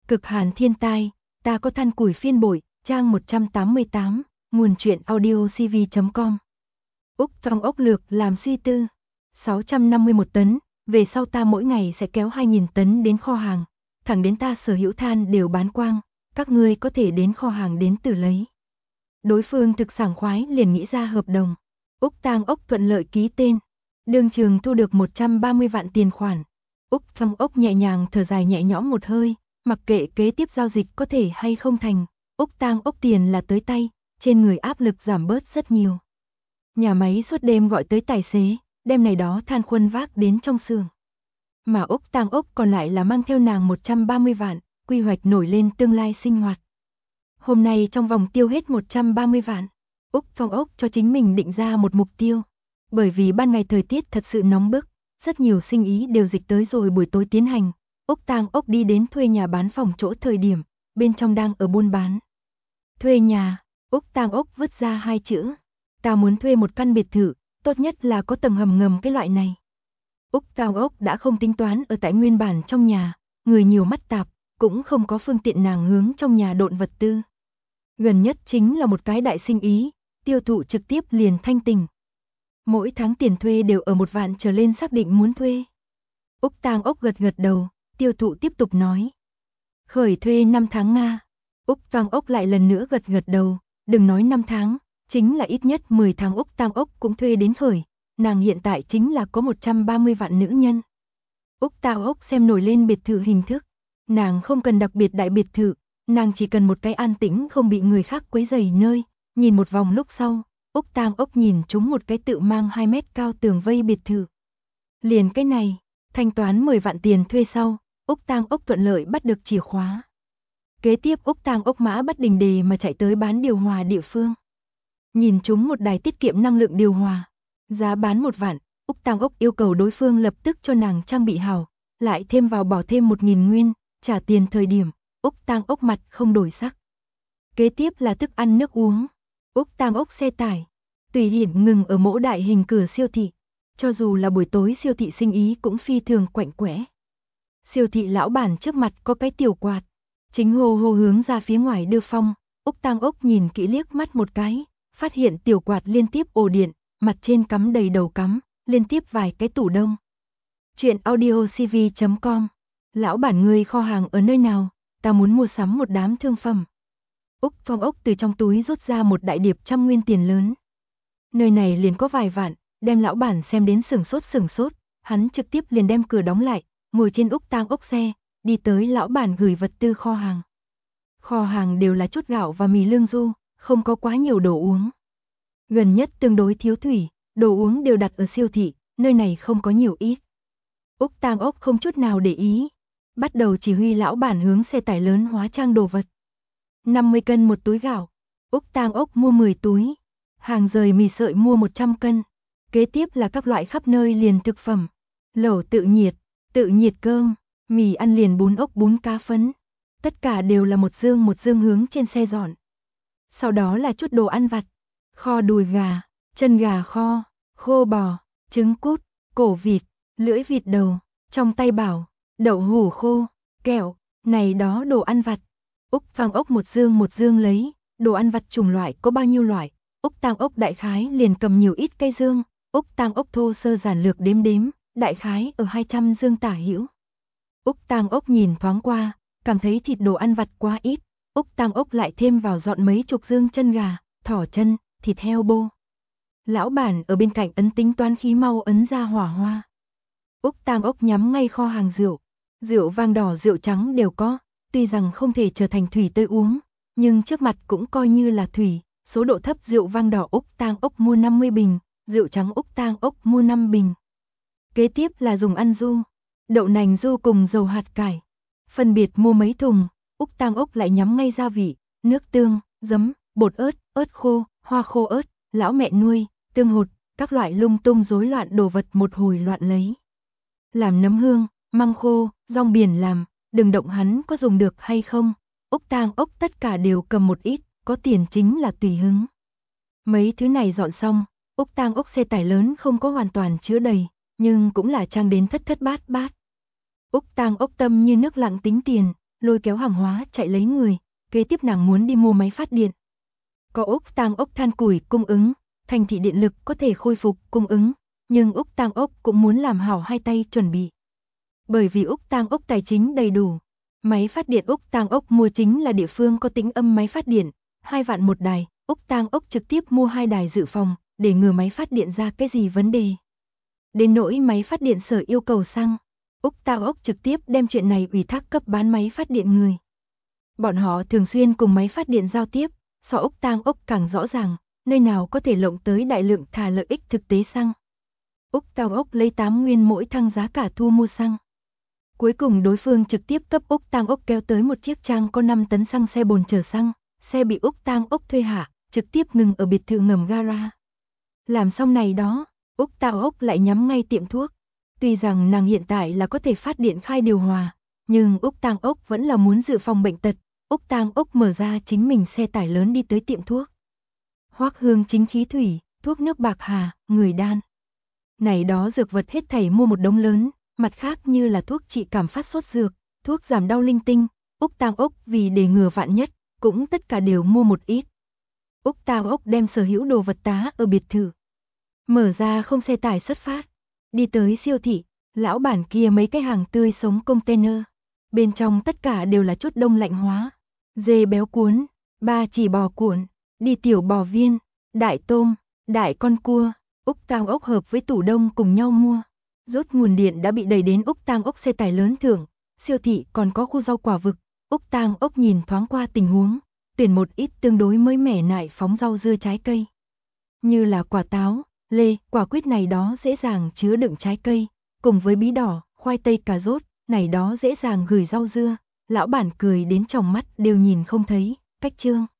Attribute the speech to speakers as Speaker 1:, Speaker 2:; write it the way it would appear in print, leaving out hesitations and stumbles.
Speaker 1: Cực hàn thiên tai, ta có than củi phiên bội, trang 188, nguồn truyện audio cv.com. Úc Phong ốc lược làm suy tư. 651 tấn, về sau ta mỗi ngày sẽ kéo 2.000 tấn đến kho hàng, thẳng đến ta sở hữu than đều bán quang, các ngươi có thể đến kho hàng đến từ lấy. Đối phương thực sảng khoái liền nghĩ ra hợp đồng. Úc Tang ốc thuận lợi ký tên. Đương trường thu được 130 vạn tiền khoản. Úc Phong ốc nhẹ nhàng thở dài nhẹ nhõm một hơi, mặc kệ kế tiếp giao dịch có thể hay không thành, Úc Tang ốc tiền là tới tay, trên người áp lực giảm bớt rất nhiều. Nhà máy suốt đêm gọi tới tài xế, đem này đó than khuân vác đến trong xưởng. Mà Úc Tang ốc còn lại là mang theo nàng 130 vạn, quy hoạch nổi lên tương lai sinh hoạt. Hôm nay trong vòng tiêu hết 130 vạn, Úc Phong ốc cho chính mình định ra một mục tiêu. Bởi vì ban ngày thời tiết thật sự nóng bức, rất nhiều sinh ý đều dịch tới rồi buổi tối tiến hành. Úc Tang ốc đi đến thuê nhà bán phòng chỗ thời điểm, bên trong đang ở buôn bán. Thuê nhà, Úc Tang ốc vứt ra 2 chữ. Ta muốn thuê một căn biệt thự, tốt nhất là có tầng hầm ngầm cái loại này. Úc Tang ốc đã không tính toán ở tại nguyên bản trong nhà, người nhiều mắt tạp, cũng không có phương tiện nàng hướng trong nhà độn vật tư. Gần nhất chính là một cái đại sinh ý, tiêu thụ trực tiếp liền thanh tình. Mỗi tháng tiền thuê đều ở 1 vạn trở lên xác định muốn thuê. Úc Tang ốc gật gật đầu, tiêu thụ tiếp tục nói. Khởi thuê 5 tháng Nga. Úc Tang ốc lại lần nữa gật gật đầu, đừng nói 5 tháng, chính là ít nhất 10 tháng Úc Tang ốc cũng thuê đến khởi. Nàng hiện tại chính là có 130 vạn nữ nhân. Úc Tang ốc xem nổi lên biệt thự hình thức. Nàng không cần đặc biệt đại biệt thự, nàng chỉ cần một cái an tĩnh không bị người khác quấy rầy nơi. Nhìn một vòng lúc sau, Úc Tang ốc nhìn trúng một cái tự mang 2 mét cao tường vây biệt thự. Liền cái này, thanh toán 10 vạn tiền thuê sau, Úc Tang ốc thuận lợi bắt được chìa khóa. Kế tiếp Úc Tang ốc mã bất đình đề mà chạy tới bán điều hòa địa phương. Nhìn trúng một đài tiết kiệm năng lượng điều hòa, giá bán 1 vạn, Úc Tang ốc yêu cầu đối phương lập tức cho nàng trang bị hảo, lại thêm vào bỏ thêm 1.000 nguyên, trả tiền thời điểm, Úc Tang ốc mặt không đổi sắc. Kế tiếp là thức ăn nước uống. Úc Tang ốc xe tải, tùy tiện ngừng ở mỗ đại hình cửa siêu thị. Cho dù là buổi tối siêu thị sinh ý cũng phi thường quạnh quẽ. Siêu thị lão bản trước mặt có cái tiểu quạt, chính hô hô hướng ra phía ngoài đưa phong. Úc Tang ốc nhìn kỹ liếc mắt một cái, phát hiện tiểu quạt liên tiếp ổ điện, mặt trên cắm đầy đầu cắm, liên tiếp vài cái tủ đông. Chuyện audio cv.com. Lão bản ngươi kho hàng ở nơi nào, ta muốn mua sắm một đám thương phẩm. Úc Phong ốc từ trong túi rút ra một đại điệp 100 nguyên tiền lớn. Nơi này liền có vài vạn, đem lão bản xem đến sửng sốt, hắn trực tiếp liền đem cửa đóng lại, ngồi trên Úc Tang ốc xe, đi tới lão bản gửi vật tư kho hàng. Kho hàng đều là chút gạo và mì lương du, không có quá nhiều đồ uống. Gần nhất tương đối thiếu thủy, đồ uống đều đặt ở siêu thị, nơi này không có nhiều ít. Úc Tang ốc không chút nào để ý, bắt đầu chỉ huy lão bản hướng xe tải lớn hóa trang đồ vật. 50 cân một túi gạo, Úc Tang ốc mua 10 túi, hàng rời mì sợi mua 100 cân. Kế tiếp là các loại khắp nơi liền thực phẩm, lẩu tự nhiệt cơm, mì ăn liền bún ốc bún cá phấn, tất cả đều là một dương hướng trên xe dọn. Sau đó là chút đồ ăn vặt, kho đùi gà, chân gà kho, khô bò, trứng cút, cổ vịt, lưỡi vịt đầu, trong tay bảo, đậu hũ khô, kẹo, này đó đồ ăn vặt. Úc Tang ốc một dương lấy, đồ ăn vặt chủng loại có bao nhiêu loại, Úc Tang ốc đại khái liền cầm nhiều ít cây dương. Úc Tang ốc thô sơ giản lược đếm, đại khái ở 200 dương tả hữu. Úc Tang ốc nhìn thoáng qua, cảm thấy thịt đồ ăn vặt quá ít, Úc Tang ốc lại thêm vào dọn mấy chục dương chân gà, thỏ chân, thịt heo bô. Lão bản ở bên cạnh ấn tính toán khí mau ấn ra hỏa hoa. Úc Tang ốc nhắm ngay kho hàng rượu, rượu vang đỏ rượu trắng đều có, tuy rằng không thể trở thành thủy tươi uống, nhưng trước mặt cũng coi như là thủy, số độ thấp rượu vang đỏ Úc Tang ốc mua 50 bình. Rượu trắng Úc Tang ốc mua 5 bình. Kế tiếp là dùng ăn du, đậu nành du cùng dầu hạt cải. Phân biệt mua mấy thùng, Úc Tang ốc lại nhắm ngay gia vị, nước tương, giấm, bột ớt, ớt khô, hoa khô ớt, lão mẹ nuôi, tương hột, các loại lung tung rối loạn đồ vật một hồi loạn lấy. Làm nấm hương, măng khô, rong biển làm, đừng động hắn có dùng được hay không. Úc Tang ốc tất cả đều cầm một ít, có tiền chính là tùy hứng. Mấy thứ này dọn xong, Úc Tang ốc xe tải lớn không có hoàn toàn chứa đầy, nhưng cũng là trang đến thất bát bát. Úc Tang ốc tâm như nước lặng tính tiền, lôi kéo hàng hóa chạy lấy người, kế tiếp nàng muốn đi mua máy phát điện. Có ốc tang ốc than củi cung ứng, thành thị điện lực có thể khôi phục cung ứng, nhưng ốc tang ốc cũng muốn làm hảo hai tay chuẩn bị. Bởi vì ốc tang ốc tài chính đầy đủ, máy phát điện ốc tang ốc mua chính là địa phương có tính âm máy phát điện, 2 vạn một đài, ốc tang ốc trực tiếp mua 2 đài dự phòng, để ngừa máy phát điện ra cái gì vấn đề. Đến nỗi máy phát điện sở yêu cầu xăng, ốc tang ốc trực tiếp đem chuyện này ủy thác cấp bán máy phát điện người. Bọn họ thường xuyên cùng máy phát điện giao tiếp, so ốc tang ốc càng rõ ràng, nơi nào có thể lộng tới đại lượng thả lợi ích thực tế xăng. Ốc tang ốc lấy 8 nguyên mỗi thăng giá cả thu mua xăng. Cuối cùng đối phương trực tiếp cấp ốc tang ốc kéo tới một chiếc trang có 5 tấn xăng xe bồn chở xăng, xe bị ốc tang ốc thuê hạ, trực tiếp ngừng ở biệt thự ngầm gara. Làm xong này đó, ốc tang ốc lại nhắm ngay tiệm thuốc. Tuy rằng nàng hiện tại là có thể phát điện khai điều hòa, nhưng ốc tang ốc vẫn là muốn dự phòng bệnh tật. Ốc tang ốc mở ra chính mình xe tải lớn đi tới tiệm thuốc. Hoắc Hương chính khí thủy, thuốc nước bạc hà, người đan. Này đó dược vật hết thảy mua một đống lớn, mặt khác như là thuốc trị cảm phát sốt dược, thuốc giảm đau linh tinh, Úc Tang ốc vì để ngừa vạn nhất, cũng tất cả đều mua một ít. Úc Tang ốc đem sở hữu đồ vật tá ở biệt thự. Mở ra không xe tải xuất phát, đi tới siêu thị, lão bản kia mấy cái hàng tươi sống container. Bên trong tất cả đều là chút đông lạnh hóa, dê béo cuốn, 3 chỉ bò cuộn, đi tiểu bò viên, đại tôm, đại con cua, Úc Tang ốc hợp với tủ đông cùng nhau mua. Rốt nguồn điện đã bị đẩy đến Úc Tang ốc xe tải lớn thưởng, siêu thị còn có khu rau quả vực, Úc Tang ốc nhìn thoáng qua tình huống, tuyển một ít tương đối mới mẻ nại phóng rau dưa trái cây. Như là quả táo, lê, quả quýt này đó dễ dàng chứa đựng trái cây, cùng với bí đỏ, khoai tây cà rốt, này đó dễ dàng gửi rau dưa, lão bản cười đến tròng mắt đều nhìn không thấy, cách trương.